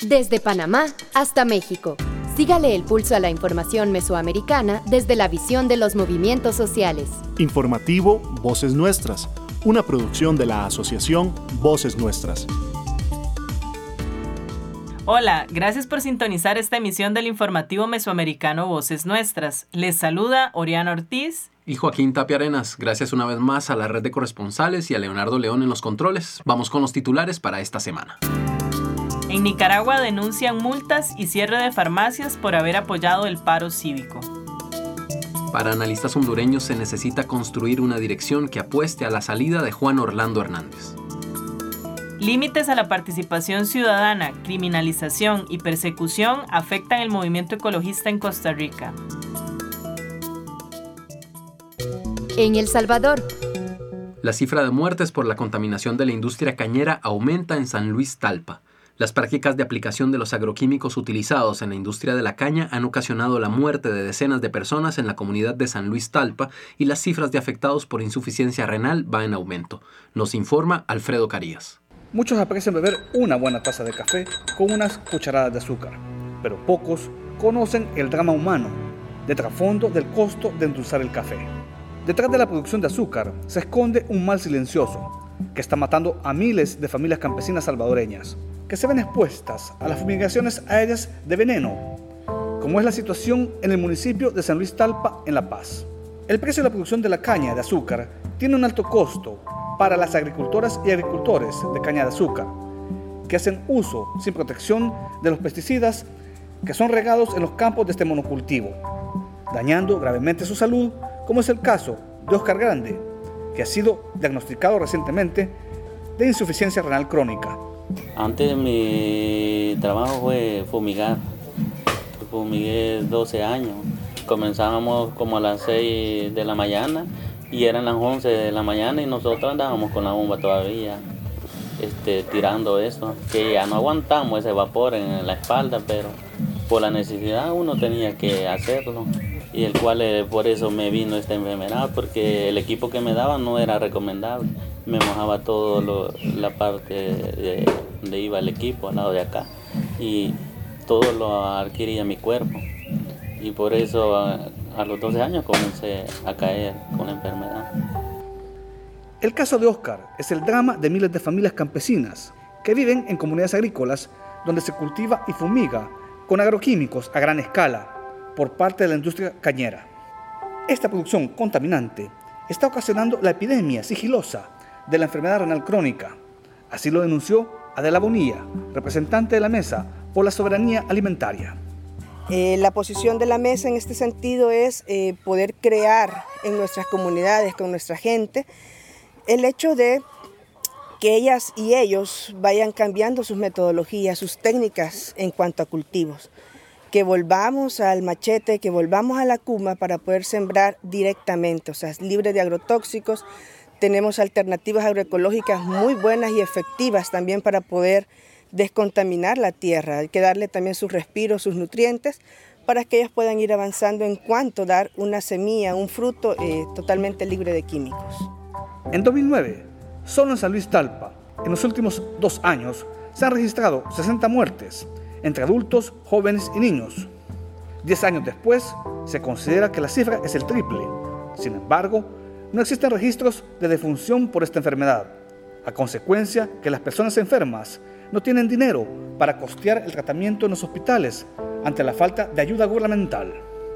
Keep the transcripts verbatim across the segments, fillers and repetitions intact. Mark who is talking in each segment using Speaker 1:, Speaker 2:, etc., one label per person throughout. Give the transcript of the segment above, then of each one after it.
Speaker 1: Desde Panamá hasta México. Sígale el pulso a la información mesoamericana desde la visión de los movimientos sociales.
Speaker 2: Informativo Voces Nuestras, una producción de la asociación Voces Nuestras.
Speaker 3: Hola, gracias por sintonizar esta emisión del informativo mesoamericano Voces Nuestras. Les saluda Oriana Ortiz
Speaker 4: y Joaquín Tapia Arenas. Gracias una vez más a la red de corresponsales y a Leonardo León en los controles. Vamos con los titulares para esta semana.
Speaker 3: En Nicaragua denuncian multas y cierre de farmacias por haber apoyado el paro cívico.
Speaker 4: Para analistas hondureños se necesita construir una dirección que apueste a la salida de Juan Orlando Hernández.
Speaker 3: Límites a la participación ciudadana, criminalización y persecución afectan el movimiento ecologista en Costa Rica.
Speaker 1: En El Salvador.
Speaker 4: La cifra de muertes por la contaminación de la industria cañera aumenta en San Luis Talpa. Las prácticas de aplicación de los agroquímicos utilizados en la industria de la caña han ocasionado la muerte de decenas de personas en la comunidad de San Luis Talpa y las cifras de afectados por insuficiencia renal van en aumento. Nos informa Alfredo Carías.
Speaker 5: Muchos aprecian beber una buena taza de café con unas cucharadas de azúcar, pero pocos conocen el drama humano de trasfondo del costo de endulzar el café. Detrás de la producción de azúcar se esconde un mal silencioso que está matando a miles de familias campesinas salvadoreñas, que se ven expuestas a las fumigaciones aéreas de veneno, como es la situación en el municipio de San Luis Talpa, en La Paz. El precio de la producción de la caña de azúcar tiene un alto costo para las agricultoras y agricultores de caña de azúcar, que hacen uso sin protección de los pesticidas que son regados en los campos de este monocultivo, dañando gravemente su salud, como es el caso de Oscar Grande, que ha sido diagnosticado recientemente de insuficiencia renal crónica.
Speaker 6: Antes mi trabajo fue fumigar. Fumigué doce años. Comenzábamos como a las seis de la mañana y eran las once de la mañana y nosotros andábamos con la bomba todavía, este, tirando eso, que ya no aguantamos ese vapor en la espalda, pero por la necesidad uno tenía que hacerlo. Y el cual eh, por eso me vino esta enfermedad, porque el equipo que me daban no era recomendable. Me mojaba todo lo, la parte de donde iba el equipo, al lado de acá, y todo lo adquiría mi cuerpo. Y por eso a, a los doce años comencé a caer con la enfermedad.
Speaker 5: El caso de Oscar es el drama de miles de familias campesinas que viven en comunidades agrícolas donde se cultiva y fumiga con agroquímicos a gran escala por parte de la industria cañera. Esta producción contaminante está ocasionando la epidemia sigilosa de la enfermedad renal crónica. Así lo denunció Adela Bonilla, representante de la Mesa por la Soberanía Alimentaria.
Speaker 7: Eh, la posición de la Mesa en este sentido es eh, poder crear en nuestras comunidades, con nuestra gente, el hecho de que ellas y ellos vayan cambiando sus metodologías, sus técnicas en cuanto a cultivos. Que volvamos al machete, que volvamos a la cuma para poder sembrar directamente, o sea, libre de agrotóxicos. Tenemos alternativas agroecológicas muy buenas y efectivas también para poder descontaminar la tierra. Hay que darle también sus respiros, sus nutrientes, para que ellos puedan ir avanzando en cuanto a dar una semilla, un fruto eh, totalmente libre de químicos.
Speaker 5: En dos mil nueve, solo en San Luis Talpa, en los últimos dos años, se han registrado sesenta muertes, entre adultos, jóvenes y niños. Diez años después, se considera que la cifra es el triple. Sin embargo, no existen registros de defunción por esta enfermedad, a consecuencia que las personas enfermas no tienen dinero para costear el tratamiento en los hospitales ante la falta de ayuda gubernamental.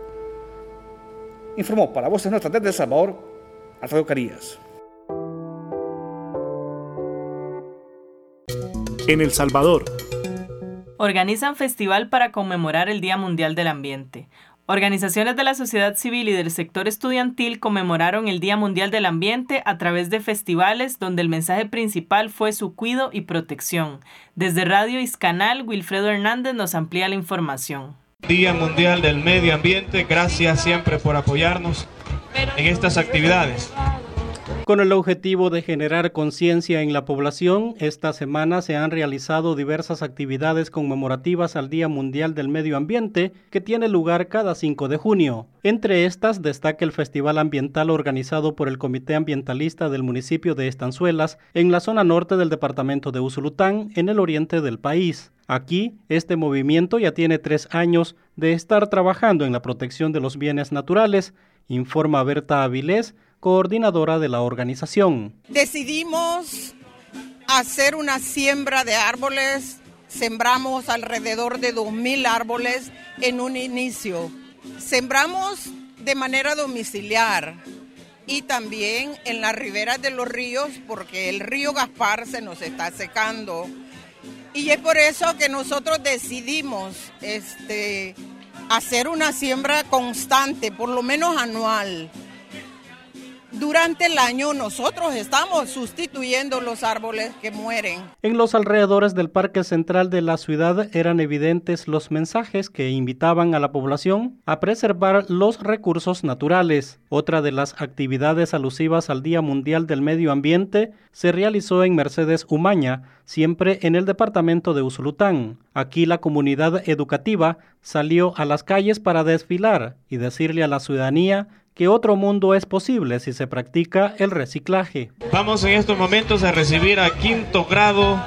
Speaker 5: Informó para Voces Nuestras desde El Salvador, Alfredo Carías.
Speaker 2: En El Salvador.
Speaker 3: Organizan festival para conmemorar el Día Mundial del Ambiente. Organizaciones de la sociedad civil y del sector estudiantil conmemoraron el Día Mundial del Ambiente a través de festivales donde el mensaje principal fue su cuidado y protección. Desde Radio Iscanal, Wilfredo Hernández nos amplía la información.
Speaker 8: Día Mundial del Medio Ambiente, gracias siempre por apoyarnos en estas actividades.
Speaker 9: Con el objetivo de generar conciencia en la población, esta semana se han realizado diversas actividades conmemorativas al Día Mundial del Medio Ambiente, que tiene lugar cada cinco de junio. Entre estas destaca el Festival Ambiental organizado por el Comité Ambientalista del municipio de Estanzuelas, en la zona norte del departamento de Usulután, en el oriente del país. Aquí, este movimiento ya tiene tres años de estar trabajando en la protección de los bienes naturales, informa Berta Avilés, coordinadora de la organización.
Speaker 10: Decidimos hacer una siembra de árboles, sembramos alrededor de dos mil árboles en un inicio. Sembramos de manera domiciliar y también en las riberas de los ríos porque el río Gaspar se nos está secando. Y es por eso que nosotros decidimos este, hacer una siembra constante, por lo menos anual. Durante el año nosotros estamos sustituyendo los árboles que mueren.
Speaker 9: En los alrededores del Parque Central de la ciudad eran evidentes los mensajes que invitaban a la población a preservar los recursos naturales. Otra de las actividades alusivas al Día Mundial del Medio Ambiente se realizó en Mercedes Umaña, siempre en el departamento de Usulután. Aquí la comunidad educativa salió a las calles para desfilar y decirle a la ciudadanía que otro mundo es posible si se practica el reciclaje.
Speaker 8: Vamos en estos momentos a recibir a quinto grado,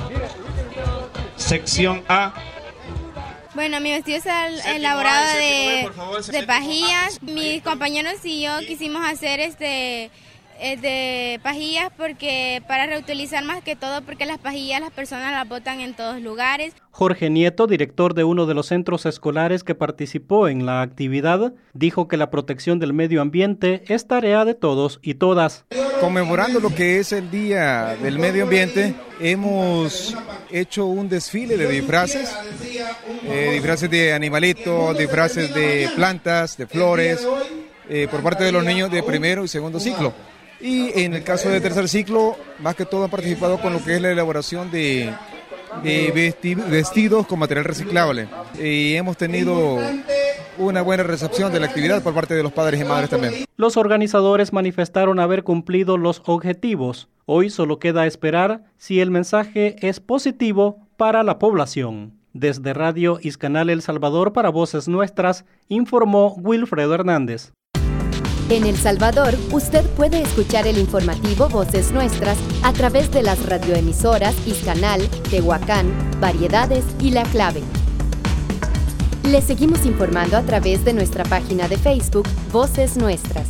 Speaker 8: sección A.
Speaker 11: Bueno, mi vestido está elaborado de, de pajillas. Mis compañeros y yo quisimos hacer este de pajillas porque para reutilizar más que todo, porque las pajillas las personas las botan en todos lugares.
Speaker 9: Jorge Nieto, director de uno de los centros escolares que participó en la actividad, dijo que la protección del medio ambiente es tarea de todos y todas.
Speaker 12: Conmemorando lo que es el Día del Medio Ambiente, hemos hecho un desfile de disfraces, eh, disfraces de animalitos, disfraces de plantas, de flores, eh, por parte de los niños de primero y segundo ciclo. Y en el caso de tercer ciclo, más que todo han participado con lo que es la elaboración de, de vesti vestidos con material reciclable. Y hemos tenido una buena recepción de la actividad por parte de los padres y madres también.
Speaker 9: Los organizadores manifestaron haber cumplido los objetivos. Hoy solo queda esperar si el mensaje es positivo para la población. Desde Radio Iscanal El Salvador para Voces Nuestras, informó Wilfredo Hernández.
Speaker 1: En El Salvador, usted puede escuchar el informativo Voces Nuestras a través de las radioemisoras Iscanal, Tehuacán, Variedades y La Clave. Le seguimos informando a través de nuestra página de Facebook Voces Nuestras.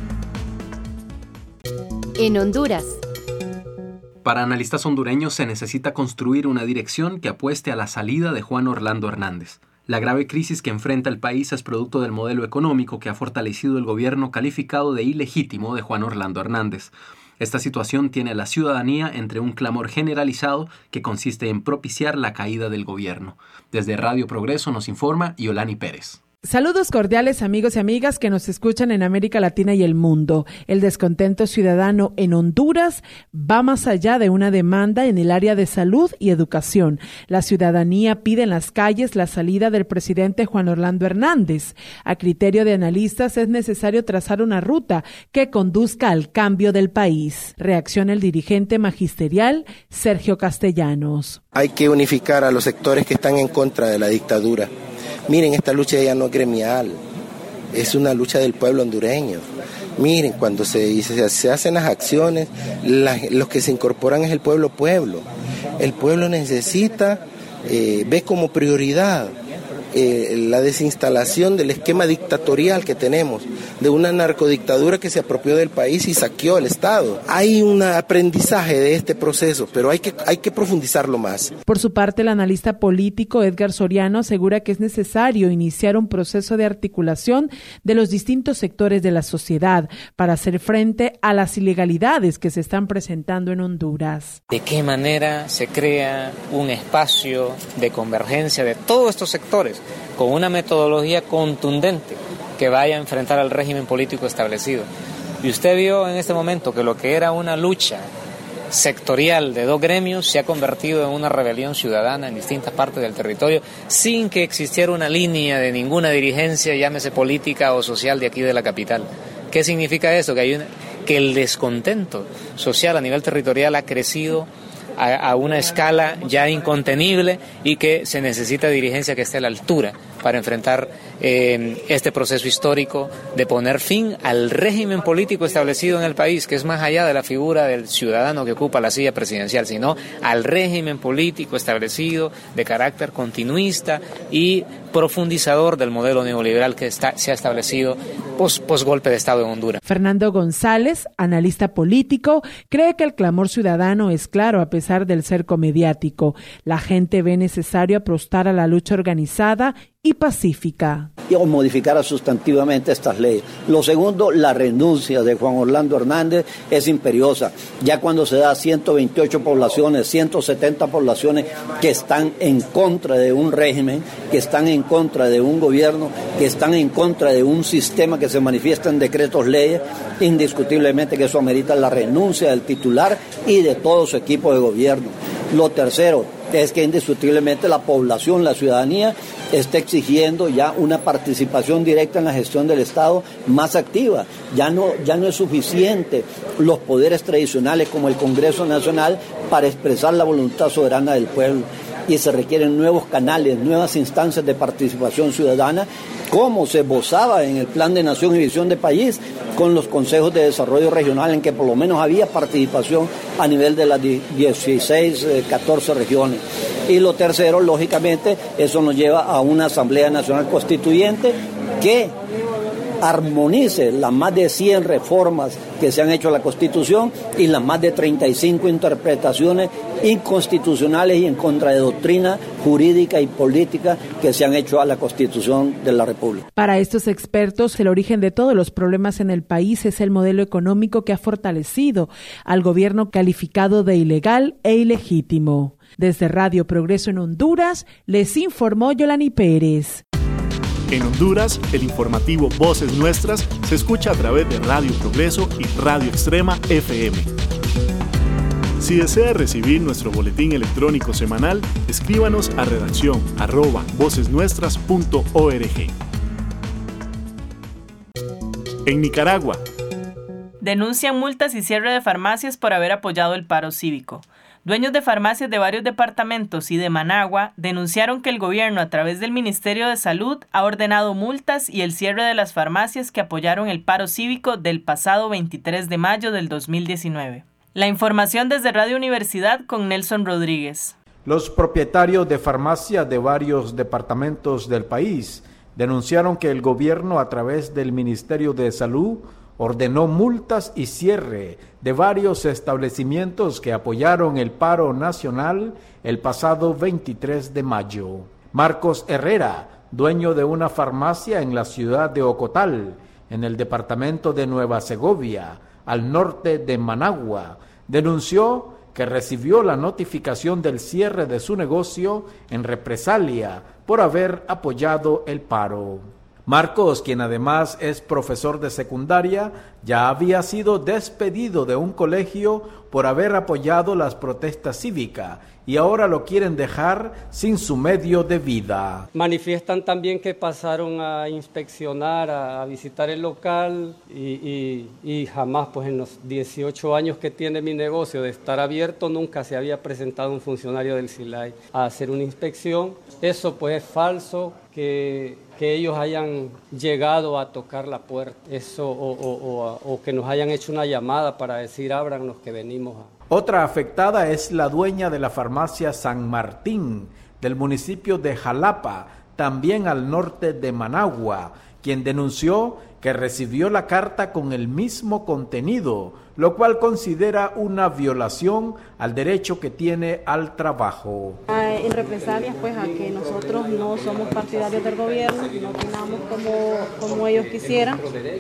Speaker 1: En Honduras.
Speaker 4: Para analistas hondureños se necesita construir una dirección que apueste a la salida de Juan Orlando Hernández. La grave crisis que enfrenta el país es producto del modelo económico que ha fortalecido el gobierno calificado de ilegítimo de Juan Orlando Hernández. Esta situación tiene a la ciudadanía entre un clamor generalizado que consiste en propiciar la caída del gobierno. Desde Radio Progreso nos informa Yolani Pérez.
Speaker 13: Saludos cordiales amigos y amigas que nos escuchan en América Latina y el mundo. El descontento ciudadano en Honduras va más allá de una demanda en el área de salud y educación. La ciudadanía pide en las calles la salida del presidente Juan Orlando Hernández. A criterio de analistas es necesario trazar una ruta que conduzca al cambio del país. Reacciona el dirigente magisterial Sergio Castellanos.
Speaker 14: Hay que unificar a los sectores que están en contra de la dictadura. Miren, esta lucha ya no es gremial, es una lucha del pueblo hondureño. Miren, cuando se, se, se hacen las acciones, la, los que se incorporan es el pueblo pueblo. El pueblo necesita, eh, ve como prioridad eh, la desinstalación del esquema dictatorial que tenemos, de una narcodictadura que se apropió del país y saqueó el Estado. Hay un aprendizaje de este proceso, pero hay que, hay que profundizarlo más.
Speaker 13: Por su parte, el analista político Edgar Soriano asegura que es necesario iniciar un proceso de articulación de los distintos sectores de la sociedad para hacer frente a las ilegalidades que se están presentando en Honduras.
Speaker 15: ¿De qué manera se crea un espacio de convergencia de todos estos sectores con una metodología contundente que vaya a enfrentar al régimen político establecido? Y usted vio en este momento que lo que era una lucha sectorial de dos gremios se ha convertido en una rebelión ciudadana en distintas partes del territorio sin que existiera una línea de ninguna dirigencia, llámese política o social, de aquí de la capital. ¿Qué significa eso? Que hay una, que el descontento social a nivel territorial ha crecido a, a una escala ya incontenible y que se necesita dirigencia que esté a la altura para enfrentar eh, este proceso histórico de poner fin al régimen político establecido en el país, que es más allá de la figura del ciudadano que ocupa la silla presidencial, sino al régimen político establecido de carácter continuista y profundizador del modelo neoliberal que está, se ha establecido pos, pos golpe de Estado en Honduras.
Speaker 13: Fernando González, analista político, cree que el clamor ciudadano es claro a pesar del cerco mediático. La gente ve necesario apostar a la lucha organizada y pacífica.
Speaker 16: O modificar sustantivamente estas leyes. Lo segundo, la renuncia de Juan Orlando Hernández es imperiosa. Ya cuando se da ciento veintiocho poblaciones, ciento setenta poblaciones que están en contra de un régimen, que están en contra de un gobierno, que están en contra de un sistema que se manifiesta en decretos leyes, indiscutiblemente que eso amerita la renuncia del titular y de todo su equipo de gobierno. Lo tercero es que indiscutiblemente la población, la ciudadanía, está exigiendo ya una participación directa en la gestión del Estado más activa. Ya no, ya no es suficiente los poderes tradicionales como el Congreso Nacional para expresar la voluntad soberana del pueblo. Y se requieren nuevos canales, nuevas instancias de participación ciudadana, como se esbozaba en el Plan de Nación y Visión de País, con los consejos de desarrollo regional, en que por lo menos había participación a nivel de las dieciséis, catorce regiones. Y lo tercero, lógicamente, eso nos lleva a una Asamblea Nacional Constituyente que armonice las más de cien reformas que se han hecho a la Constitución y las más de treinta y cinco interpretaciones inconstitucionales y en contra de doctrina jurídica y política que se han hecho a la Constitución de la República.
Speaker 13: Para estos expertos, el origen de todos los problemas en el país es el modelo económico que ha fortalecido al gobierno calificado de ilegal e ilegítimo. Desde Radio Progreso en Honduras, les informó Yolani Pérez.
Speaker 2: En Honduras, el informativo Voces Nuestras se escucha a través de Radio Progreso y Radio Extrema F M. Si desea recibir nuestro boletín electrónico semanal, escríbanos a redacción arroba vocesnuestras punto org. En Nicaragua,
Speaker 3: denuncian multas y cierre de farmacias por haber apoyado el paro cívico. Dueños de farmacias de varios departamentos y de Managua denunciaron que el gobierno, a través del Ministerio de Salud, ha ordenado multas y el cierre de las farmacias que apoyaron el paro cívico del pasado veintitrés de mayo del dos mil diecinueve. La información desde Radio Universidad con Nelson Rodríguez.
Speaker 17: Los propietarios de farmacias de varios departamentos del país denunciaron que el gobierno, a través del Ministerio de Salud, ordenó multas y cierre de varios establecimientos que apoyaron el paro nacional el pasado veintitrés de mayo. Marcos Herrera, dueño de una farmacia en la ciudad de Ocotal, en el departamento de Nueva Segovia, al norte de Managua, denunció que recibió la notificación del cierre de su negocio en represalia por haber apoyado el paro. Marcos, quien además es profesor de secundaria, ya había sido despedido de un colegio por haber apoyado las protestas cívicas y ahora lo quieren dejar sin su medio de vida.
Speaker 18: Manifiestan también que pasaron a inspeccionar, a, a visitar el local y, y, y jamás, pues en los dieciocho años que tiene mi negocio de estar abierto, nunca se había presentado un funcionario del SILAI a hacer una inspección. Eso pues es falso, que, que ellos hayan llegado a tocar la puerta, eso o, o, o, o que nos hayan hecho una llamada para decir ábrannos que venimos a...
Speaker 17: Otra afectada es la dueña de la farmacia San Martín, del municipio de Jalapa, también al norte de Managua, quien denunció que recibió la carta con el mismo contenido, lo cual considera una violación al derecho que tiene al trabajo.
Speaker 19: En represalias, pues, a que nosotros no somos partidarios del gobierno, no opinamos como, como ellos quisieran,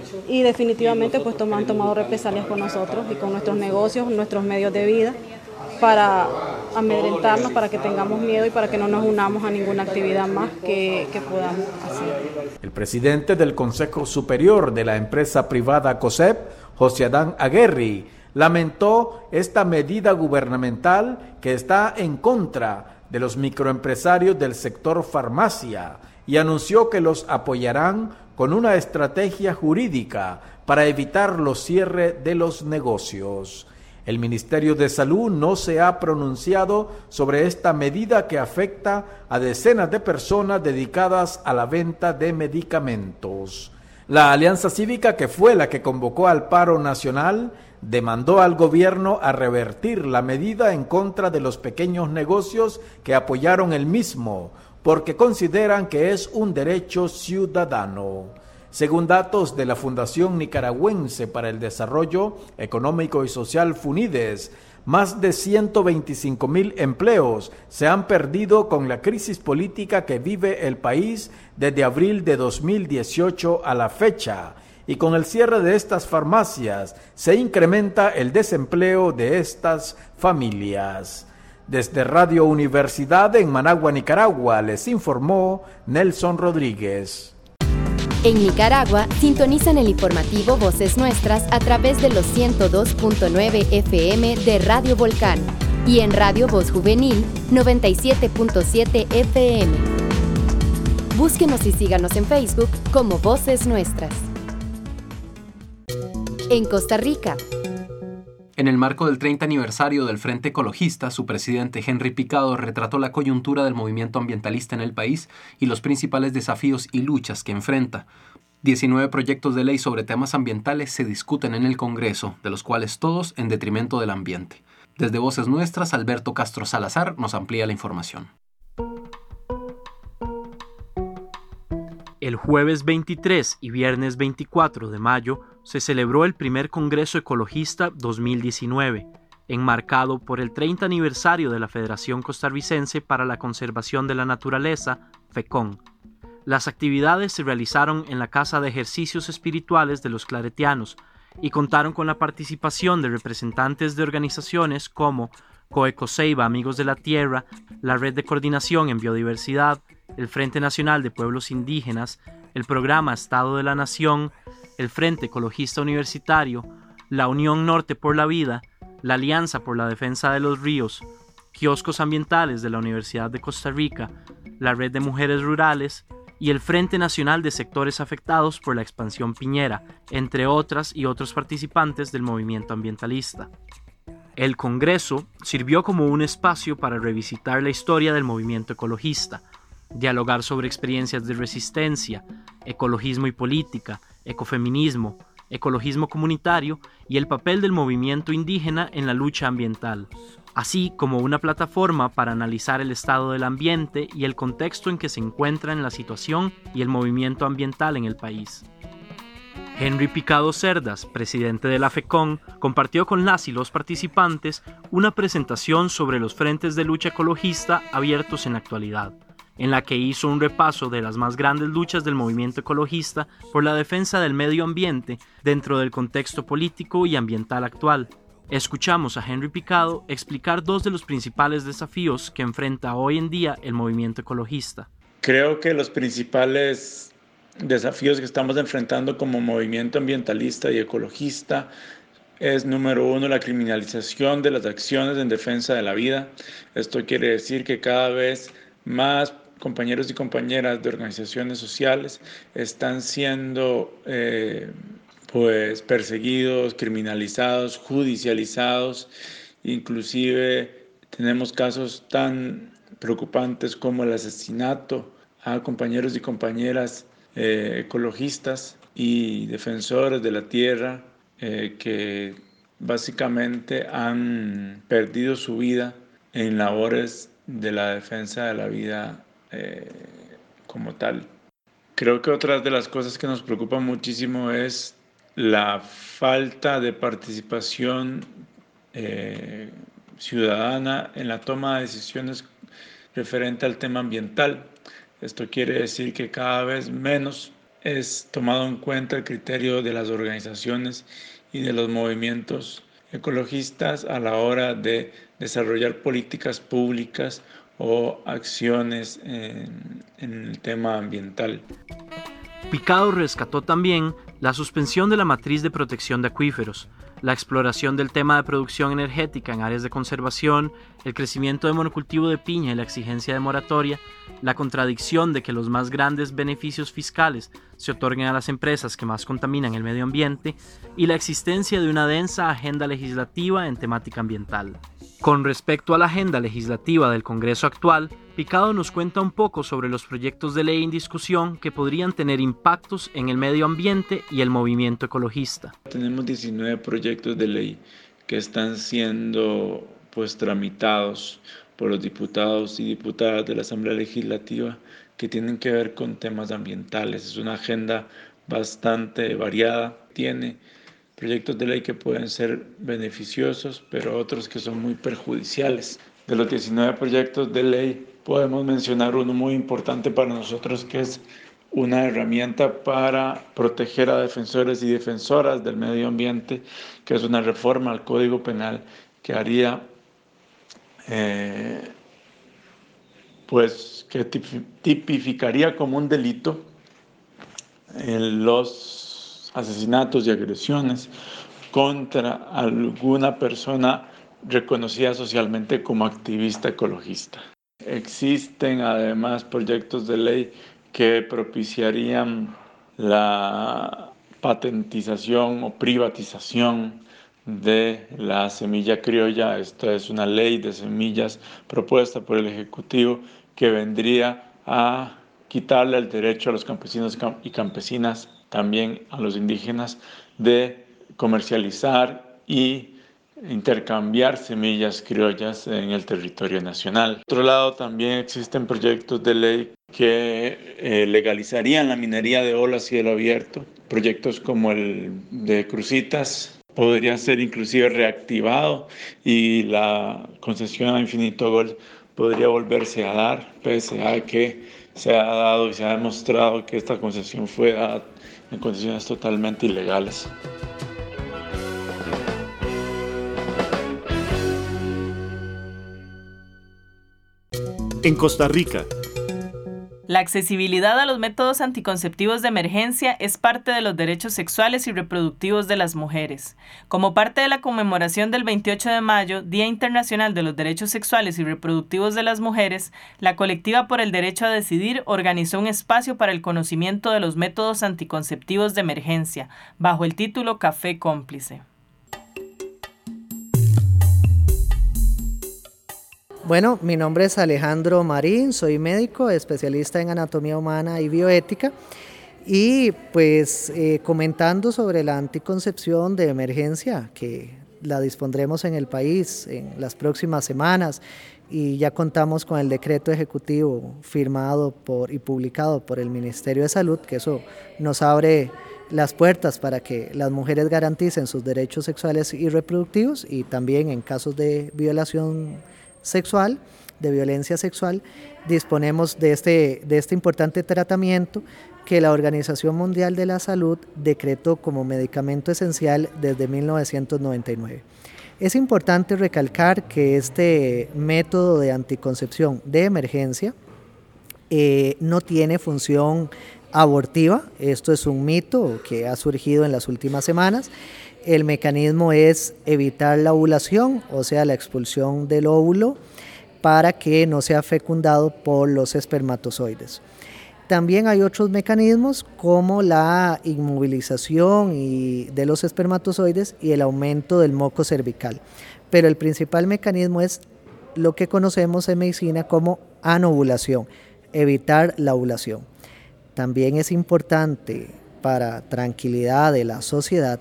Speaker 19: y definitivamente pues han tomado represalias con nosotros y con nuestros negocios, nuestros medios de vida, para amedrentarnos, para que tengamos miedo y para que no nos unamos a ninguna actividad más que, que podamos hacer.
Speaker 17: El presidente del Consejo Superior de la empresa privada COSEP, José Adán Aguerri, lamentó esta medida gubernamental que está en contra de los microempresarios del sector farmacia y anunció que los apoyarán con una estrategia jurídica para evitar los cierres de los negocios. El Ministerio de Salud no se ha pronunciado sobre esta medida que afecta a decenas de personas dedicadas a la venta de medicamentos. La Alianza Cívica, que fue la que convocó al paro nacional, demandó al gobierno a revertir la medida en contra de los pequeños negocios que apoyaron el mismo, porque consideran que es un derecho ciudadano. Según datos de la Fundación Nicaragüense para el Desarrollo Económico y Social FUNIDES, más de ciento veinticinco mil empleos se han perdido con la crisis política que vive el país desde abril de dos mil dieciocho a la fecha, y con el cierre de estas farmacias se incrementa el desempleo de estas familias. Desde Radio Universidad en Managua, Nicaragua, les informó Nelson Rodríguez.
Speaker 1: En Nicaragua, sintonizan el informativo Voces Nuestras a través de los ciento dos punto nueve F M de Radio Volcán y en Radio Voz Juvenil noventa y siete punto siete F M. Búsquenos y síganos en Facebook como Voces Nuestras. En Costa Rica.
Speaker 4: En el marco del treinta aniversario del Frente Ecologista, su presidente Henry Picado retrató la coyuntura del movimiento ambientalista en el país y los principales desafíos y luchas que enfrenta. diecinueve proyectos de ley sobre temas ambientales se discuten en el Congreso, de los cuales todos en detrimento del ambiente. Desde Voces Nuestras, Alberto Castro Salazar nos amplía la información.
Speaker 20: El jueves veintitrés y viernes veinticuatro de mayo se celebró el primer Congreso Ecologista dos mil diecinueve, enmarcado por el treinta aniversario de la Federación Costarricense para la Conservación de la Naturaleza, FECON. Las actividades se realizaron en la Casa de Ejercicios Espirituales de los Claretianos y contaron con la participación de representantes de organizaciones como Coecoseiba Amigos de la Tierra, la Red de Coordinación en Biodiversidad, el Frente Nacional de Pueblos Indígenas, el Programa Estado de la Nación, el Frente Ecologista Universitario, la Unión Norte por la Vida, la Alianza por la Defensa de los Ríos, Kioscos Ambientales de la Universidad de Costa Rica, la Red de Mujeres Rurales y el Frente Nacional de Sectores Afectados por la Expansión Piñera, entre otras y otros participantes del movimiento ambientalista. El Congreso sirvió como un espacio para revisitar la historia del movimiento ecologista, dialogar sobre experiencias de resistencia, ecologismo y política, ecofeminismo, ecologismo comunitario y el papel del movimiento indígena en la lucha ambiental, así como una plataforma para analizar el estado del ambiente y el contexto en que se encuentra en la situación y el movimiento ambiental en el país. Henry Picado Cerdas, presidente de la FECON, compartió con las y los participantes una presentación sobre los frentes de lucha ecologista abiertos en la actualidad, en la que hizo un repaso de las más grandes luchas del movimiento ecologista por la defensa del medio ambiente dentro del contexto político y ambiental actual. Escuchamos a Henry Picado explicar dos de los principales desafíos que enfrenta hoy en día el movimiento ecologista.
Speaker 21: Creo que los principales desafíos que estamos enfrentando como movimiento ambientalista y ecologista es, número uno, la criminalización de las acciones en defensa de la vida. Esto quiere decir que cada vez más compañeros y compañeras de organizaciones sociales están siendo eh, pues perseguidos, criminalizados, judicializados. Inclusive tenemos casos tan preocupantes como el asesinato a compañeros y compañeras eh, ecologistas y defensores de la tierra eh, que básicamente han perdido su vida en labores de la defensa de la vida eh, como tal. Creo que otra de las cosas que nos preocupa muchísimo es la falta de participación eh, ciudadana en la toma de decisiones referente al tema ambiental. Esto quiere decir que cada vez menos es tomado en cuenta el criterio de las organizaciones y de los movimientos ecologistas a la hora de desarrollar políticas públicas o acciones en, en el tema ambiental.
Speaker 20: Picado rescató también la suspensión de la matriz de protección de acuíferos, la exploración del tema de producción energética en áreas de conservación, el crecimiento de monocultivo de piña y la exigencia de moratoria, la contradicción de que los más grandes beneficios fiscales se otorguen a las empresas que más contaminan el medio ambiente y la existencia de una densa agenda legislativa en temática ambiental. Con respecto a la agenda legislativa del Congreso actual, Picado nos cuenta un poco sobre los proyectos de ley en discusión que podrían tener impactos en el medio ambiente y el movimiento ecologista.
Speaker 21: Tenemos diecinueve proyectos de ley que están siendo pues tramitados por los diputados y diputadas de la Asamblea Legislativa que tienen que ver con temas ambientales. Es una agenda bastante variada, tiene proyectos de ley que pueden ser beneficiosos, pero otros que son muy perjudiciales. De los diecinueve proyectos de ley podemos mencionar uno muy importante para nosotros, que es una herramienta para proteger a defensores y defensoras del medio ambiente, que es una reforma al Código Penal que haría, eh, pues, que tipificaría como un delito en los asesinatos y agresiones contra alguna persona reconocida socialmente como activista ecologista. Existen además proyectos de ley que propiciarían la patentización o privatización de la semilla criolla. Esta es una ley de semillas propuesta por el Ejecutivo que vendría a quitarle el derecho a los campesinos y campesinas, también a los indígenas, de comercializar y intercambiar semillas criollas en el territorio nacional. Por otro lado, también existen proyectos de ley que eh, legalizarían la minería de olas a cielo abierto. Proyectos como el de Cruzitas podría ser inclusive reactivado y la concesión a Infinito Gold podría volverse a dar, pese a que se ha dado y se ha demostrado que esta concesión fue dada en condiciones totalmente ilegales.
Speaker 2: En Costa Rica,
Speaker 3: la accesibilidad a los métodos anticonceptivos de emergencia es parte de los derechos sexuales y reproductivos de las mujeres. Como parte de la conmemoración del veintiocho de mayo, Día Internacional de los Derechos Sexuales y Reproductivos de las Mujeres, la Colectiva por el Derecho a Decidir organizó un espacio para el conocimiento de los métodos anticonceptivos de emergencia, bajo el título Café Cómplice.
Speaker 6: Bueno, mi nombre es Alejandro Marín, soy médico, especialista en anatomía humana y bioética y pues eh, comentando sobre la anticoncepción de emergencia que la dispondremos en el país en las próximas semanas y ya contamos con el decreto ejecutivo firmado por y publicado por el Ministerio de Salud, que eso nos abre las puertas para que las mujeres garanticen sus derechos sexuales y reproductivos y también en casos de violación sexual, de violencia sexual, disponemos de este, de este importante tratamiento que la Organización Mundial de la Salud decretó como medicamento esencial desde mil novecientos noventa y nueve. Es importante recalcar que este método de anticoncepción de emergencia eh, no tiene función abortiva, esto es un mito que ha surgido en las últimas semanas. El mecanismo es evitar la ovulación, o sea, la expulsión del óvulo, para que no sea fecundado por los espermatozoides. También hay otros mecanismos como la inmovilización y de los espermatozoides y el aumento del moco cervical. Pero el principal mecanismo es lo que conocemos en medicina como anovulación, evitar la ovulación. También es importante para tranquilidad de la sociedad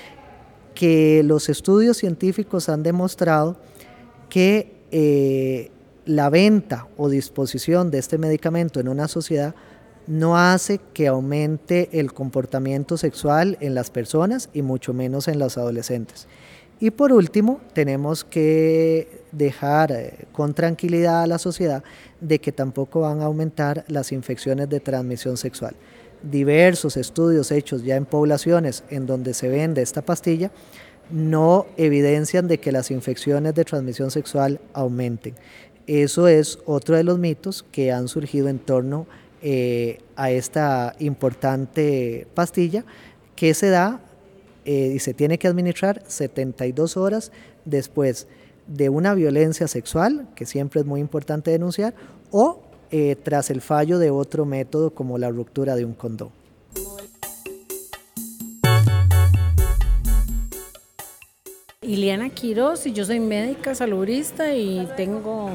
Speaker 6: que los estudios científicos han demostrado que eh, la venta o disposición de este medicamento en una sociedad no hace que aumente el comportamiento sexual en las personas y mucho menos en los adolescentes. Y por último, tenemos que dejar eh, con tranquilidad a la sociedad de que tampoco van a aumentar las infecciones de transmisión sexual. Diversos estudios hechos ya en poblaciones en donde se vende esta pastilla no evidencian de que las infecciones de transmisión sexual aumenten. Eso es otro de los mitos que han surgido en torno eh, a esta importante pastilla que se da eh, y se tiene que administrar setenta y dos horas después de una violencia sexual, que siempre es muy importante denunciar, o eh, tras el fallo de otro método como la ruptura de un condón.
Speaker 7: Iliana Quiroz, y yo soy médica salubrista y tengo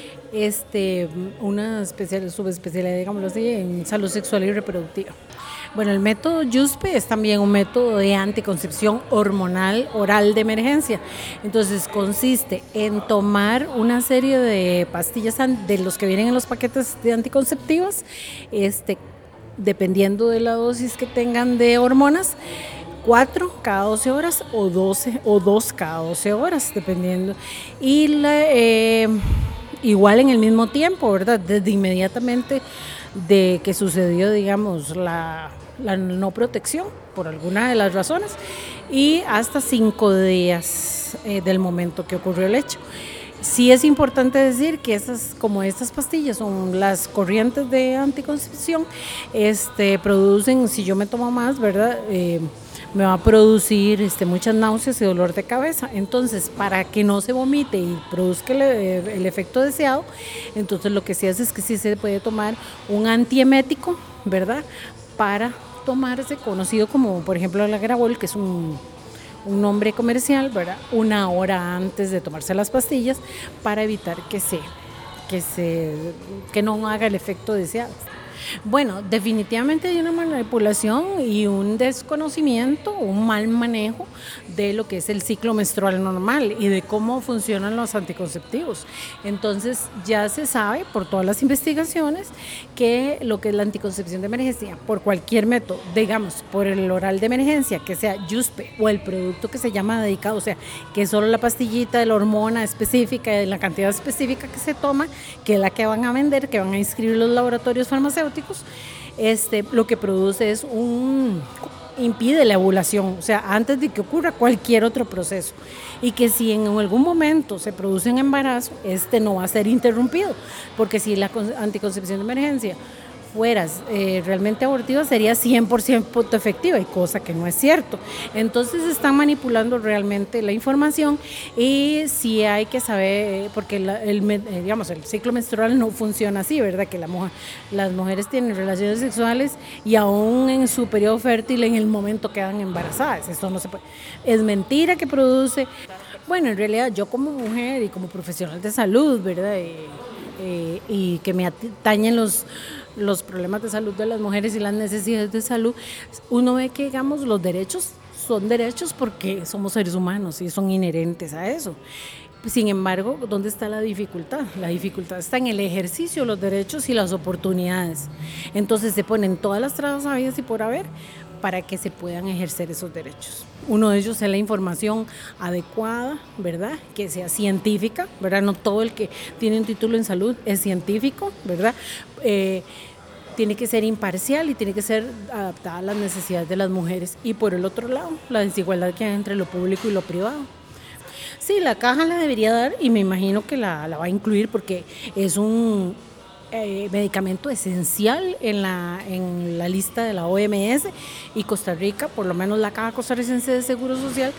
Speaker 7: este, una especial, subespecialidad, digámoslo así, en salud sexual y reproductiva. Bueno, el método YUSPE es también un método de anticoncepción hormonal oral de emergencia. Entonces consiste en tomar una serie de pastillas de los que vienen en los paquetes de anticonceptivas, este, dependiendo de la dosis que tengan de hormonas, cuatro cada doce horas o doce o dos cada doce horas, dependiendo. Y la, eh, igual en el mismo tiempo, ¿verdad? Desde inmediatamente de que sucedió, digamos, la, la no protección, por alguna de las razones, y hasta cinco días eh, del momento que ocurrió el hecho. Sí es importante decir que estas, como estas pastillas son las corrientes de anticoncepción, este, producen, si yo me tomo más, ¿verdad?, eh, me va a producir este, muchas náuseas y dolor de cabeza. Entonces, para que no se vomite y produzca el, el efecto deseado, entonces lo que se hace es que sí se puede tomar un antiemético, ¿verdad?, para tomarse, conocido como, por ejemplo, el Agravol, que es un, un nombre comercial, ¿verdad?, una hora antes de tomarse las pastillas, para evitar que se, que se, que no haga el efecto deseado. Bueno, definitivamente hay una manipulación y un desconocimiento, un mal manejo de lo que es el ciclo menstrual normal y de cómo funcionan los anticonceptivos. Entonces ya se sabe por todas las investigaciones que lo que es la anticoncepción de emergencia, por cualquier método, digamos, por el oral de emergencia, que sea YUSPE o el producto que se llama dedicado, o sea, que es solo la pastillita de la hormona específica, de la cantidad específica que se toma, que es la que van a vender, que van a inscribir los laboratorios farmacéuticos, Este, lo que produce es un, impide la ovulación, o sea, antes de que ocurra cualquier otro proceso, y que si en algún momento se produce un embarazo, este no va a ser interrumpido, porque si la anticoncepción de emergencia fuera eh, realmente abortiva, sería cien por ciento efectiva, y cosa que no es cierto. Entonces están manipulando realmente la información, y sí hay que saber, porque la, el, digamos, el ciclo menstrual no funciona así, ¿verdad? Que la mujer, las mujeres tienen relaciones sexuales y aún en su periodo fértil, en el momento quedan embarazadas. Eso no se puede. Es mentira que produce. Bueno, en realidad yo como mujer y como profesional de salud, ¿verdad? Y, eh, y que me atañen los los problemas de salud de las mujeres y las necesidades de salud, uno ve que, digamos, los derechos son derechos porque somos seres humanos y son inherentes a eso. Sin embargo, ¿dónde está la dificultad? La dificultad está en el ejercicio de los derechos y las oportunidades. Entonces se ponen todas las trabas habidas y por haber para que se puedan ejercer esos derechos. Uno de ellos es la información adecuada, ¿verdad?, que sea científica, ¿verdad? No todo el que tiene un título en salud es científico, ¿verdad? Eh, tiene que ser imparcial y tiene que ser adaptada a las necesidades de las mujeres. Y por el otro lado, la desigualdad que hay entre lo público y lo privado. Sí, la caja la debería dar y me imagino que la, la va a incluir porque es un eh, medicamento esencial en la, en la lista de la O M S, y Costa Rica, por lo menos la Caja Costarricense de Seguro Social,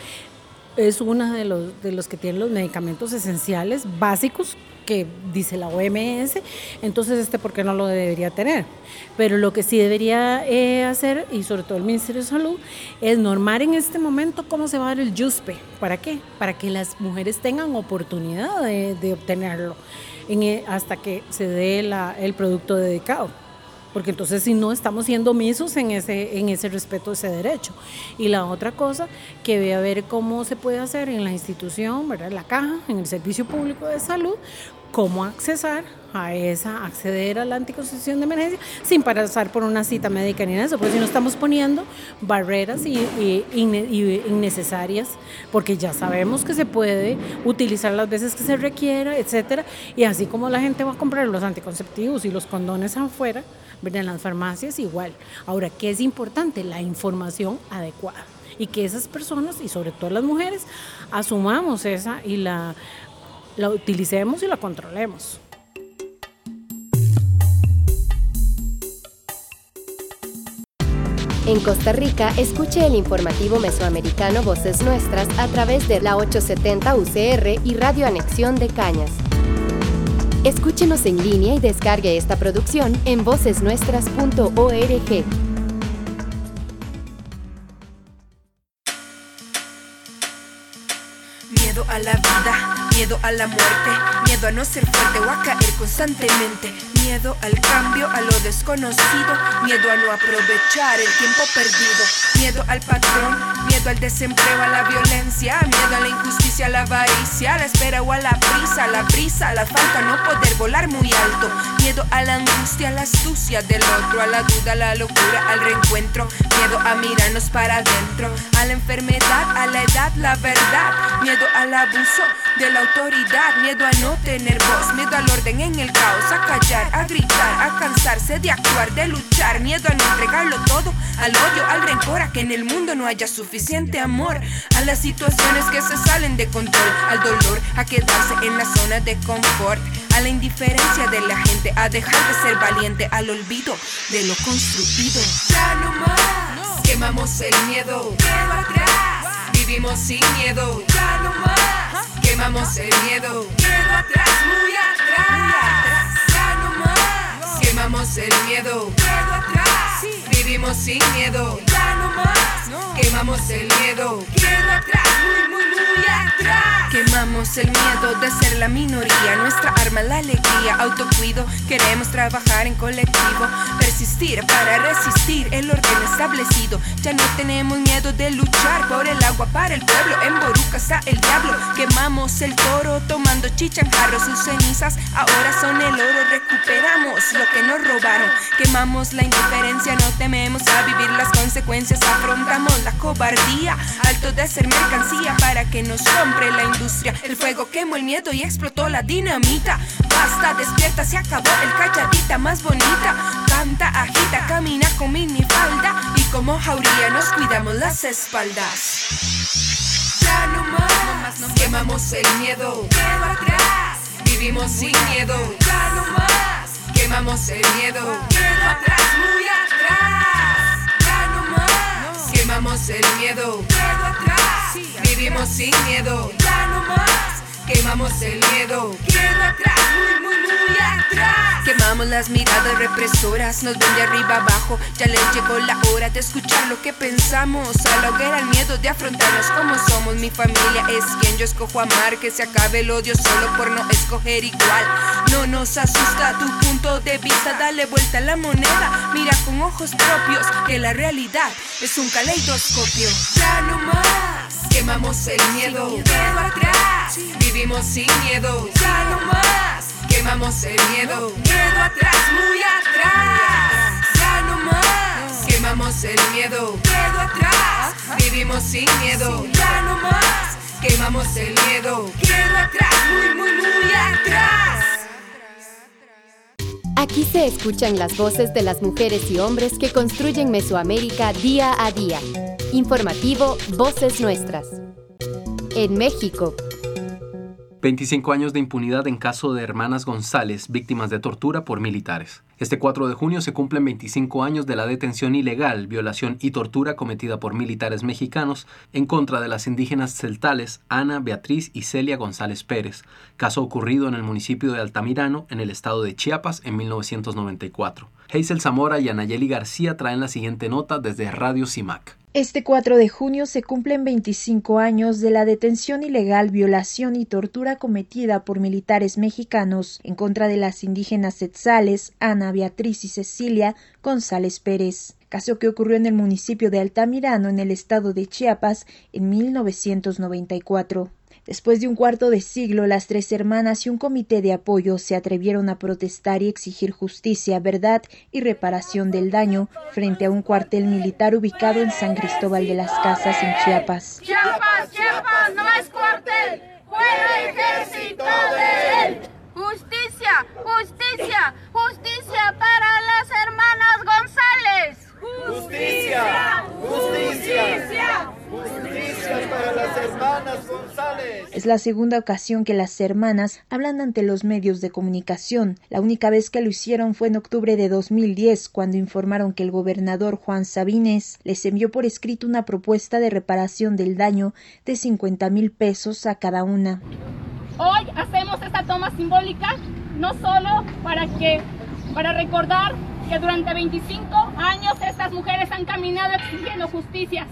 Speaker 7: es uno de los, de los que tienen los medicamentos esenciales básicos que dice la O M S, entonces este por qué no lo debería tener. Pero lo que sí debería eh, hacer, y sobre todo el Ministerio de Salud, es normar en este momento cómo se va a dar el YUSPE. ¿Para qué? Para que las mujeres tengan oportunidad de, de obtenerlo en, hasta que se dé la, el producto dedicado. Porque entonces si no estamos siendo omisos en ese, en ese respeto a ese derecho. Y la otra cosa, que ve a ver cómo se puede hacer en la institución, ¿verdad?, en la caja, en el Servicio Público de Salud, cómo accesar a esa, acceder a la anticoncepción de emergencia sin pasar por una cita médica ni nada de eso, porque si no estamos poniendo barreras y, y, y innecesarias, porque ya sabemos que se puede utilizar las veces que se requiera, etcétera, y así como la gente va a comprar los anticonceptivos y los condones afuera, ¿verdad?, en las farmacias igual. Ahora, ¿qué es importante? La información adecuada, y que esas personas, y sobre todo las mujeres, asumamos esa y la la utilicemos y la controlemos.
Speaker 1: En Costa Rica, escuche el informativo mesoamericano Voces Nuestras a través de la ochocientos setenta U C R y Radio Anexión de Cañas. Escúchenos en línea y descargue esta producción en voces nuestras punto org.
Speaker 5: Miedo a la vida, miedo a la muerte, miedo a no ser fuerte o a caer constantemente, miedo al cambio, a lo desconocido, miedo a no aprovechar el tiempo perdido, miedo al patrón, miedo al desempleo, a la violencia, miedo a la injusticia, a la avaricia, a la espera o a la prisa, a la prisa, a la falta, a no poder volar muy alto, miedo a la angustia, a la astucia del otro, a la duda, a la locura, al reencuentro, miedo a mirarnos para adentro, a la enfermedad, a la edad, la verdad, miedo al abuso de la autoridad, miedo a no tener voz, miedo al orden en el caos, a callar, a gritar, a cansarse de actuar, de luchar, miedo a no entregarlo todo al odio, al rencor, a que en el mundo no haya suficiente amor, a las situaciones que se salen de control, al dolor, a quedarse en la zona de confort, a la indiferencia de la gente, a dejar de ser valiente, al olvido de lo construido. Ya no más, quemamos el miedo, miedo atrás, vivimos sin miedo, ya no más, quemamos el miedo, miedo atrás, muy atrás, ya no más, quemamos el miedo, miedo atrás, vivimos sin miedo, ya no más, quemamos el miedo, miedo atrás, muy, muy, muy atrás. Quemamos el miedo de ser la minoría, nuestra arma la alegría, autocuido, queremos trabajar en colectivo, persistir para resistir el orden establecido, ya no tenemos miedo de luchar por el agua para el pueblo, en Boruca está el diablo, quemamos el toro tomando chicha en jarro, sus cenizas ahora son el oro, recuperamos lo que nos robaron, quemamos la indiferencia, no tememos a vivir las consecuencias, afrontamos la cobardía, alto de ser mercancía para que nos compre la industria, el fuego quemó el miedo y explotó la dinamita, basta, despierta, se acabó el calladita más bonita, canta, agita, camina con minifalda y como jauría nos cuidamos las espaldas. Ya no más, no más quemamos el miedo, miedo atrás, vivimos sin miedo, ya no más, quemamos el miedo, miedo atrás, muy atrás, ya no más, quemamos el miedo, miedo atrás, vivimos sin miedo, ya no más, quemamos el miedo, miedo atrás, muy, muy, muy atrás. Quemamos las miradas represoras, nos ven de arriba abajo, ya les llegó la hora de escuchar lo que pensamos, a la hoguera el miedo de afrontarnos como somos, mi familia es quien yo escojo amar, que se acabe el odio solo por no escoger igual, no nos asusta tu punto de vista, dale vuelta a la moneda, mira con ojos propios, que la realidad es un caleidoscopio, ya no más, quemamos el miedo, miedo atrás, vivimos sin miedo, ya no más, quemamos el miedo, miedo atrás, muy atrás, ya no más, quemamos el miedo, miedo atrás, vivimos sin miedo, ya no más, quemamos el miedo, miedo atrás, muy, muy, muy atrás.
Speaker 1: Aquí se escuchan las voces de las mujeres y hombres que construyen Mesoamérica día a día. Informativo Voces Nuestras. En México.
Speaker 4: veinticinco años de impunidad en caso de hermanas González, víctimas de tortura por militares. Este cuatro de junio se cumplen veinticinco años de la detención ilegal, violación y tortura cometida por militares mexicanos en contra de las indígenas celtales Ana, Beatriz y Celia González Pérez, caso ocurrido en el municipio de Altamirano, en el estado de Chiapas, en mil novecientos noventa y cuatro. Hazel Zamora y Anayeli García traen la siguiente nota desde Radio CIMAC.
Speaker 22: Este cuatro de junio se cumplen veinticinco años de la detención ilegal, violación y tortura cometida por militares mexicanos en contra de las indígenas quetzales Ana, Beatriz y Cecilia González Pérez, caso que ocurrió en el municipio de Altamirano, en el estado de Chiapas, en mil novecientos noventa y cuatro. Después de un cuarto de siglo, las tres hermanas y un comité de apoyo se atrevieron a protestar y exigir justicia, verdad y reparación del daño frente a un cuartel militar ubicado en San Cristóbal de las Casas, en Chiapas.
Speaker 23: Chiapas, Chiapas, no es cuartel, fue el ejército de él. Justicia, justicia, justicia para las hermanas González.
Speaker 24: Justicia, justicia, justicia para las hermanas
Speaker 8: hermanas González.
Speaker 22: Es la segunda ocasión que las hermanas hablan ante los medios de comunicación. La única vez que lo hicieron fue en octubre de dos mil diez, cuando informaron que el gobernador Juan Sabines les envió por escrito una propuesta de reparación del daño de cincuenta mil pesos a cada una.
Speaker 23: Hoy hacemos esta toma simbólica no solo para que para recordar que durante veinticinco años estas mujeres han caminado exigiendo justicia.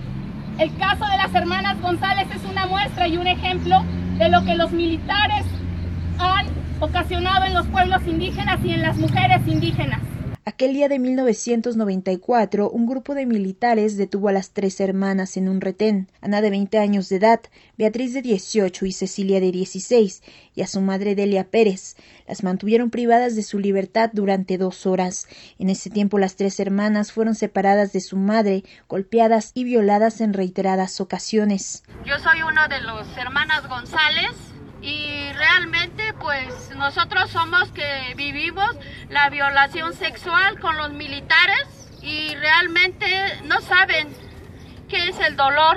Speaker 23: El caso de las hermanas González es una muestra y un ejemplo de lo que los militares han ocasionado en los pueblos indígenas y en las mujeres indígenas.
Speaker 22: Aquel día de mil novecientos noventa y cuatro, un grupo de militares detuvo a las tres hermanas en un retén, Ana de veinte años de edad, Beatriz de dieciocho y Cecilia de dieciséis, y a su madre Delia Pérez. Las mantuvieron privadas de su libertad durante dos horas. En ese tiempo las tres hermanas fueron separadas de su madre, golpeadas y violadas en reiteradas ocasiones.
Speaker 23: Yo soy una de las hermanas González. Y realmente pues nosotros somos que vivimos la violación sexual con los militares y realmente no saben qué es el dolor,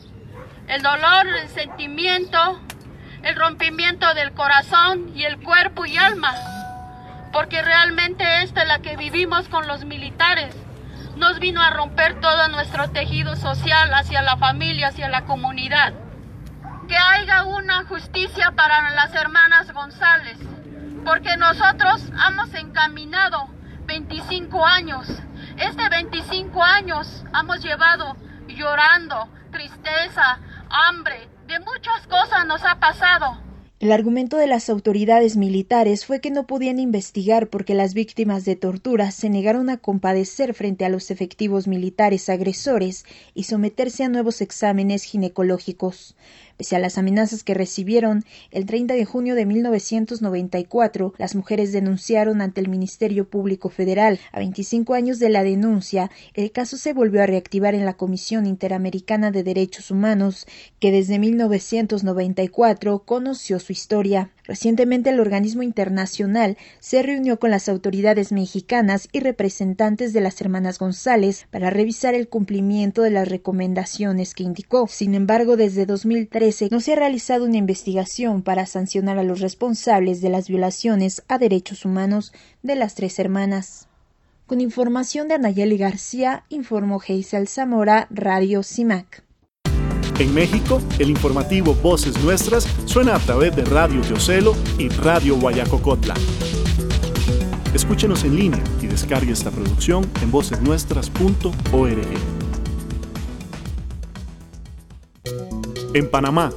Speaker 23: el dolor, el sentimiento, el rompimiento del corazón y el cuerpo y alma, porque realmente esta es la que vivimos con los militares. Nos vino a romper todo nuestro tejido social hacia la familia, hacia la comunidad. Que haya una justicia para las hermanas González, porque nosotros hemos encaminado veinticinco años. Este veinticinco años hemos llevado llorando, tristeza, hambre, de muchas cosas nos ha pasado.
Speaker 22: El argumento de las autoridades militares fue que no podían investigar porque las víctimas de tortura se negaron a compadecer frente a los efectivos militares agresores y someterse a nuevos exámenes ginecológicos. Pese a las amenazas que recibieron, el treinta de junio de mil novecientos noventa y cuatro, las mujeres denunciaron ante el Ministerio Público Federal. A veinticinco años de la denuncia, el caso se volvió a reactivar en la Comisión Interamericana de Derechos Humanos, que desde mil novecientos noventa y cuatro conoció su historia. Recientemente el organismo internacional se reunió con las autoridades mexicanas y representantes de las hermanas González para revisar el cumplimiento de las recomendaciones que indicó. Sin embargo, desde dos mil trece no se ha realizado una investigación para sancionar a los responsables de las violaciones a derechos humanos de las tres hermanas. Con información de Anayeli García, informó Geisel Zamora, Radio CIMAC.
Speaker 2: En México, el informativo Voces Nuestras suena a través de Radio Teocelo y Radio Guayacocotla. Escúchenos en línea y descargue esta producción en voces nuestras punto org. En Panamá.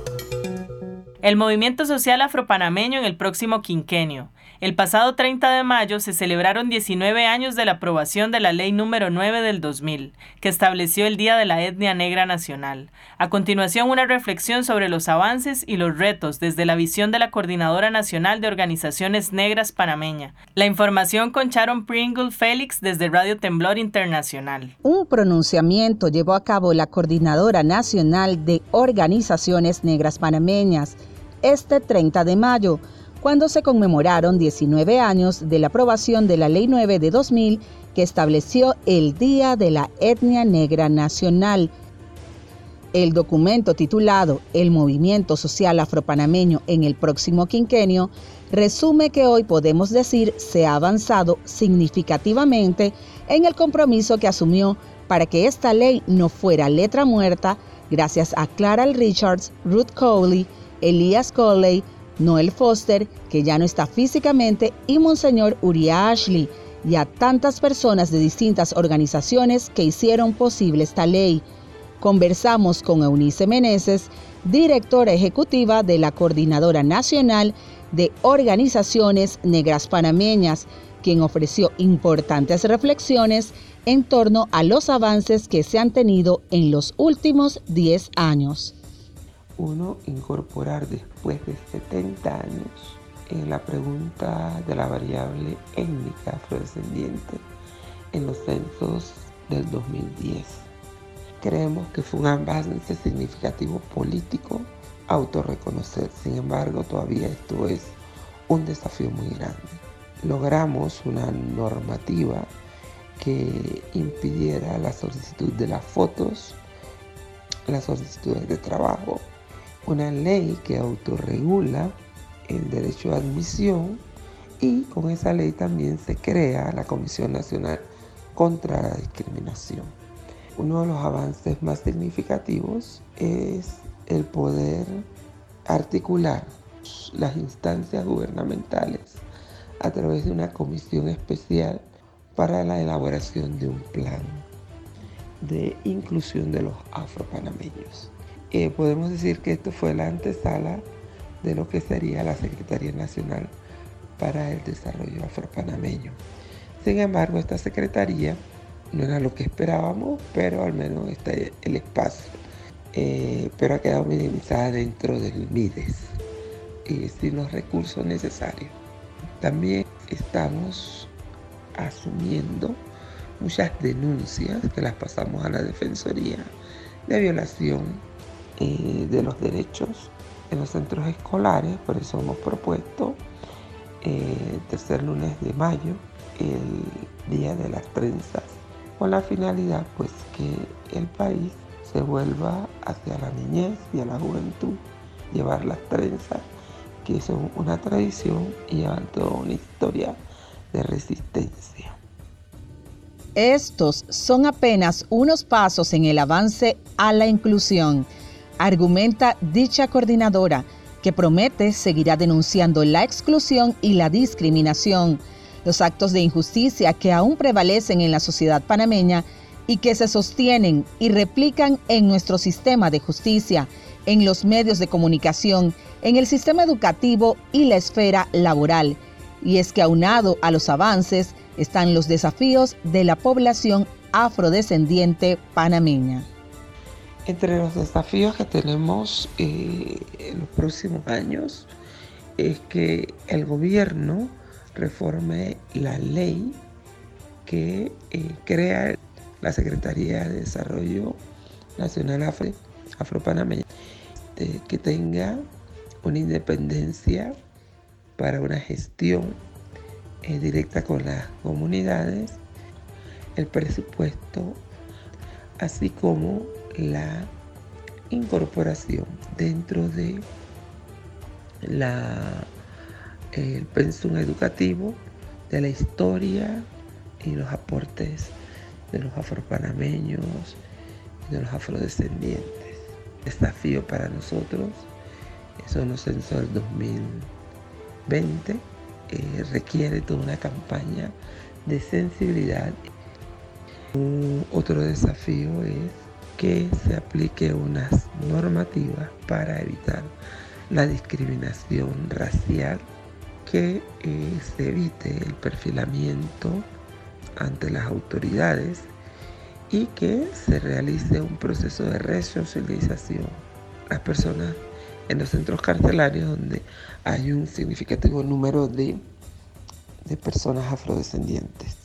Speaker 3: El movimiento social afropanameño en el próximo quinquenio. El pasado treinta de mayo se celebraron diecinueve años de la aprobación de la Ley número nueve del dos mil, que estableció el Día de la Etnia Negra Nacional. A continuación, una reflexión sobre los avances y los retos desde la visión de la Coordinadora Nacional de Organizaciones Negras Panameña. La información con Sharon Pringle Félix desde Radio Temblor Internacional.
Speaker 10: Un pronunciamiento llevó a cabo la Coordinadora Nacional de Organizaciones Negras Panameñas este treinta de mayo, cuando se conmemoraron diecinueve años de la aprobación de la Ley nueve de dos mil, que estableció el Día de la Etnia Negra Nacional. El documento titulado El Movimiento Social Afropanameño en el próximo quinquenio resume que hoy podemos decir se ha avanzado significativamente en el compromiso que asumió para que esta ley no fuera letra muerta, gracias a Clara Richards, Ruth Cowley, Elías Coley, Noel Foster, que ya no está físicamente, y Monseñor Uriah Ashley, y a tantas personas de distintas organizaciones que hicieron posible esta ley. Conversamos con Eunice Meneses, directora ejecutiva de la Coordinadora Nacional de Organizaciones Negras Panameñas, quien ofreció importantes reflexiones en torno a los avances que se han tenido en los últimos diez años.
Speaker 11: Uno, incorporar después de setenta años en la pregunta de la variable étnica afrodescendiente en los censos del dos mil diez. Creemos que fue un avance significativo político autorreconocer, sin embargo todavía esto es un desafío muy grande. Logramos una normativa que impidiera la solicitud de las fotos, las solicitudes de trabajo una ley que autorregula el derecho de admisión, y con esa ley también se crea la Comisión Nacional contra la Discriminación. Uno de los avances más significativos es el poder articular las instancias gubernamentales a través de una comisión especial para la elaboración de un plan de inclusión de los afropanameños. Eh, podemos decir que esto fue la antesala de lo que sería la Secretaría Nacional para el Desarrollo Afropanameño. Sin embargo, esta secretaría no era lo que esperábamos, pero al menos está el espacio. Eh, pero ha quedado minimizada dentro del MIDES y sin los recursos necesarios. También estamos asumiendo muchas denuncias que las pasamos a la Defensoría de violación eh, de los derechos en los centros escolares. Por eso hemos propuesto eh, el tercer lunes de mayo, el Día de las Trenzas, con la finalidad pues que el país se vuelva hacia la niñez y a la juventud, llevar las trenzas, que son una tradición y llevan toda una historia de resistencia.
Speaker 10: Estos son apenas unos pasos en el avance a la inclusión, argumenta dicha coordinadora, que promete seguirá denunciando la exclusión y la discriminación, los actos de injusticia que aún prevalecen en la sociedad panameña y que se sostienen y replican en nuestro sistema de justicia, en los medios de comunicación, en el sistema educativo y la esfera laboral. Y es que aunado a los avances están los desafíos de la población afrodescendiente panameña.
Speaker 11: Entre los desafíos que tenemos eh, en los próximos años es que el gobierno reforme la ley que eh, crea la Secretaría de Desarrollo Nacional Afro, Afropanameño, eh, que tenga una independencia para una gestión eh, directa con las comunidades, el presupuesto, así como la incorporación dentro de la, el pensum educativo de la historia y los aportes de los afropanameños y de los afrodescendientes. Desafío para nosotros son los censos dos mil veinte, eh, requiere toda una campaña de sensibilidad. Un otro desafío es que se aplique unas normativas para evitar la discriminación racial, que eh, se evite el perfilamiento ante las autoridades y que se realice un proceso de resocialización. Las personas en los centros carcelarios donde hay un significativo número de, de personas afrodescendientes.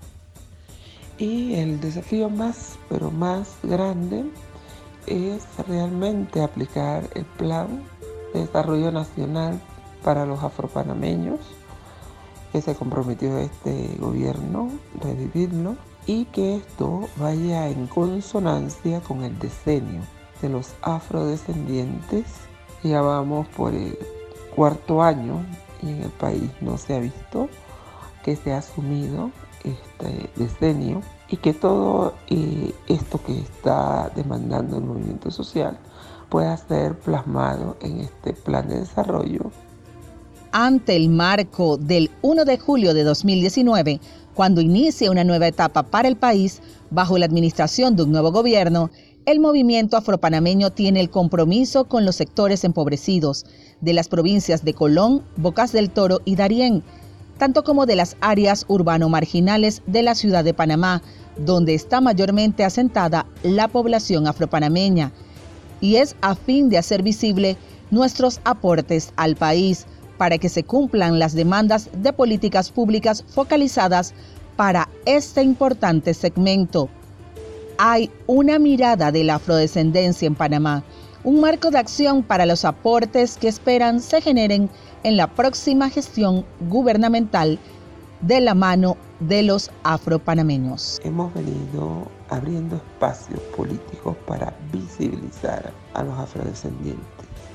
Speaker 11: Y el desafío más, pero más grande, es realmente aplicar el Plan de Desarrollo Nacional para los afropanameños, que se comprometió este gobierno, revivirlo, y que esto vaya en consonancia con el decenio de los afrodescendientes. Ya vamos por el cuarto año y en el país no se ha visto que se ha asumido este decenio y que todo eh, esto que está demandando el movimiento social pueda ser plasmado en este plan de desarrollo.
Speaker 10: Ante el marco del primero de julio de dos mil diecinueve, cuando inicia una nueva etapa para el país bajo la administración de un nuevo gobierno, el movimiento afropanameño tiene el compromiso con los sectores empobrecidos de las provincias de Colón, Bocas del Toro y Darién, tanto como de las áreas urbano-marginales de la ciudad de Panamá, donde está mayormente asentada la población afropanameña, y es a fin de hacer visible nuestros aportes al país para que se cumplan las demandas de políticas públicas focalizadas para este importante segmento. Hay una mirada de la afrodescendencia en Panamá, un marco de acción para los aportes que esperan se generen en la próxima gestión gubernamental de la mano de los afropanameños.
Speaker 11: Hemos venido abriendo espacios políticos para visibilizar a los afrodescendientes.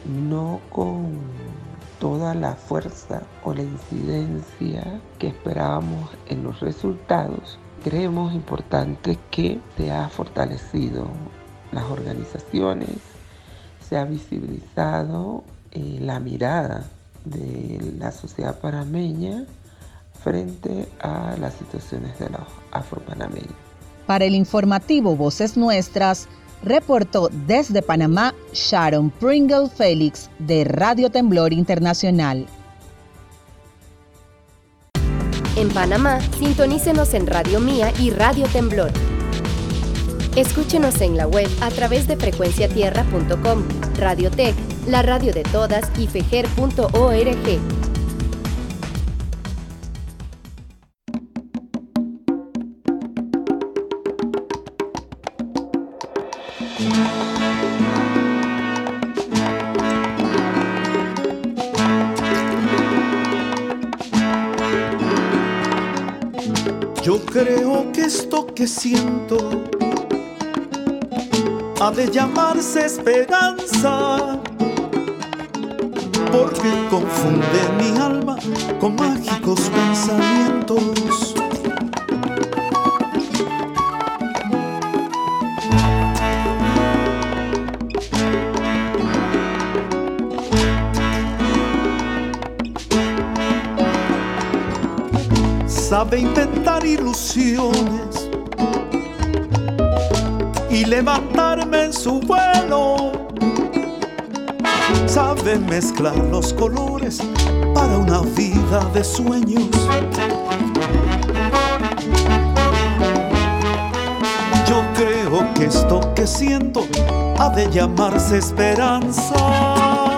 Speaker 11: no con toda la fuerza o la incidencia que esperábamos en los resultados, creemos importante que se ha fortalecido las organizaciones, se ha visibilizado eh, la mirada de la sociedad panameña frente a las situaciones de los afropanameños.
Speaker 10: Para el informativo Voces Nuestras, reportó desde Panamá Sharon Pringle Félix de Radio Temblor Internacional.
Speaker 1: En Panamá, sintonícenos en Radio Mía y Radio Temblor. Escúchenos en la web a través de frecuencia tierra punto com, Radiotech, la radio de todas y fejer punto org.
Speaker 8: Yo creo que esto que siento ha de llamarse esperanza, porque confunde mi alma con mágicos pensamientos. Sabe inventar ilusiones y levantarme en su vuelo. Sabe mezclar los colores para una vida de sueños. Yo creo que esto que siento ha de llamarse esperanza.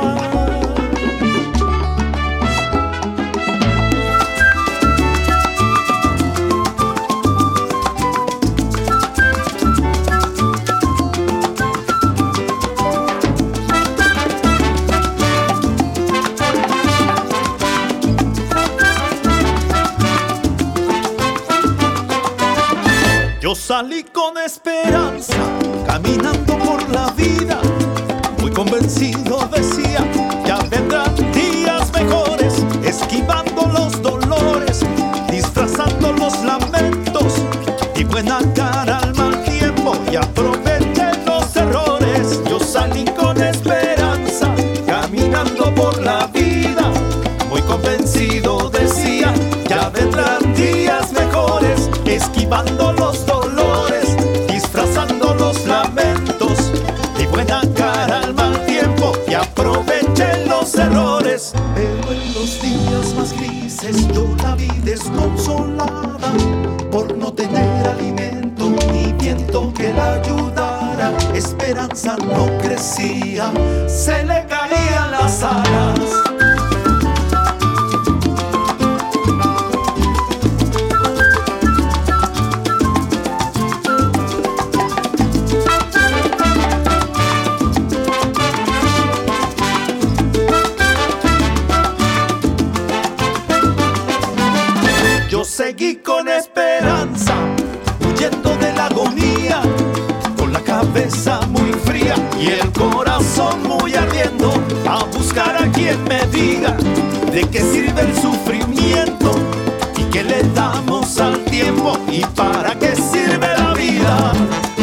Speaker 8: Yo salí con esperanza, caminando por la vida, muy convencido decía, ya vendrán días mejores, esquivando los dolores, disfrazando los lamentos, y buena cara al mal tiempo, y aproveché los errores. Yo salí con esperanza, caminando por la vida, muy convencido decía, ya vendrán días mejores, esquivando los dolores, disfrazando los lamentos, y buena cara al mal tiempo, y aprovechen los errores. Pero en los días más grises yo la vi desconsolada, por no tener alimento ni viento que la ayudara. Esperanza no crecía, se le caían las alas. Seguí con esperanza, huyendo de la agonía, con la cabeza muy fría y el corazón muy ardiendo, a buscar a quien me diga de qué sirve el sufrimiento y qué le damos al tiempo y para qué sirve la vida.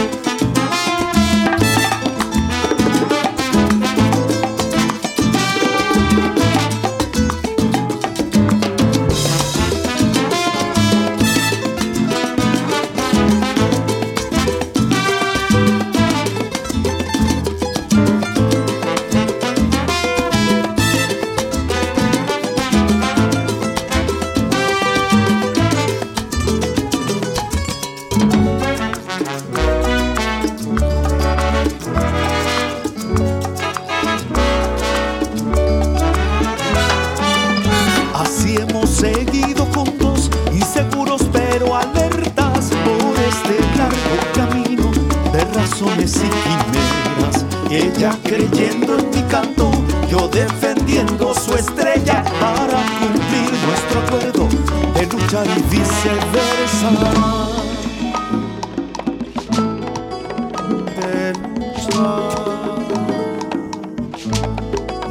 Speaker 8: Seguido juntos, inseguros pero alertas por este largo camino de razones y quimeras. Ella creyendo en mi canto, yo defendiendo su estrella para cumplir nuestro acuerdo de luchar y viceversa. De luchar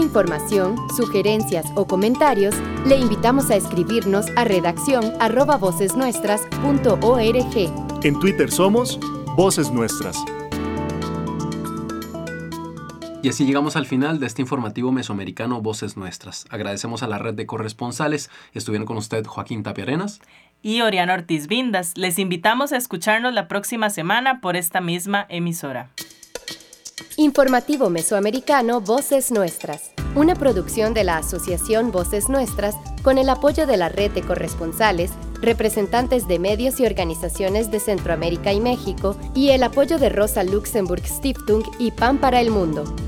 Speaker 1: información, sugerencias o comentarios, le invitamos a escribirnos a redacción arroba vocesnuestras punto org.
Speaker 2: En Twitter somos Voces Nuestras.
Speaker 4: Y así llegamos al final de este informativo mesoamericano Voces Nuestras. Agradecemos a la red de corresponsales. Estuvieron con usted Joaquín Tapia Arenas
Speaker 3: y Oriana Ortiz Vindas. Les invitamos a escucharnos la próxima semana por esta misma emisora.
Speaker 1: Informativo Mesoamericano Voces Nuestras, una producción de la Asociación Voces Nuestras con el apoyo de la red de corresponsales, representantes de medios y organizaciones de Centroamérica y México y el apoyo de Rosa Luxemburg Stiftung y Pan para el Mundo.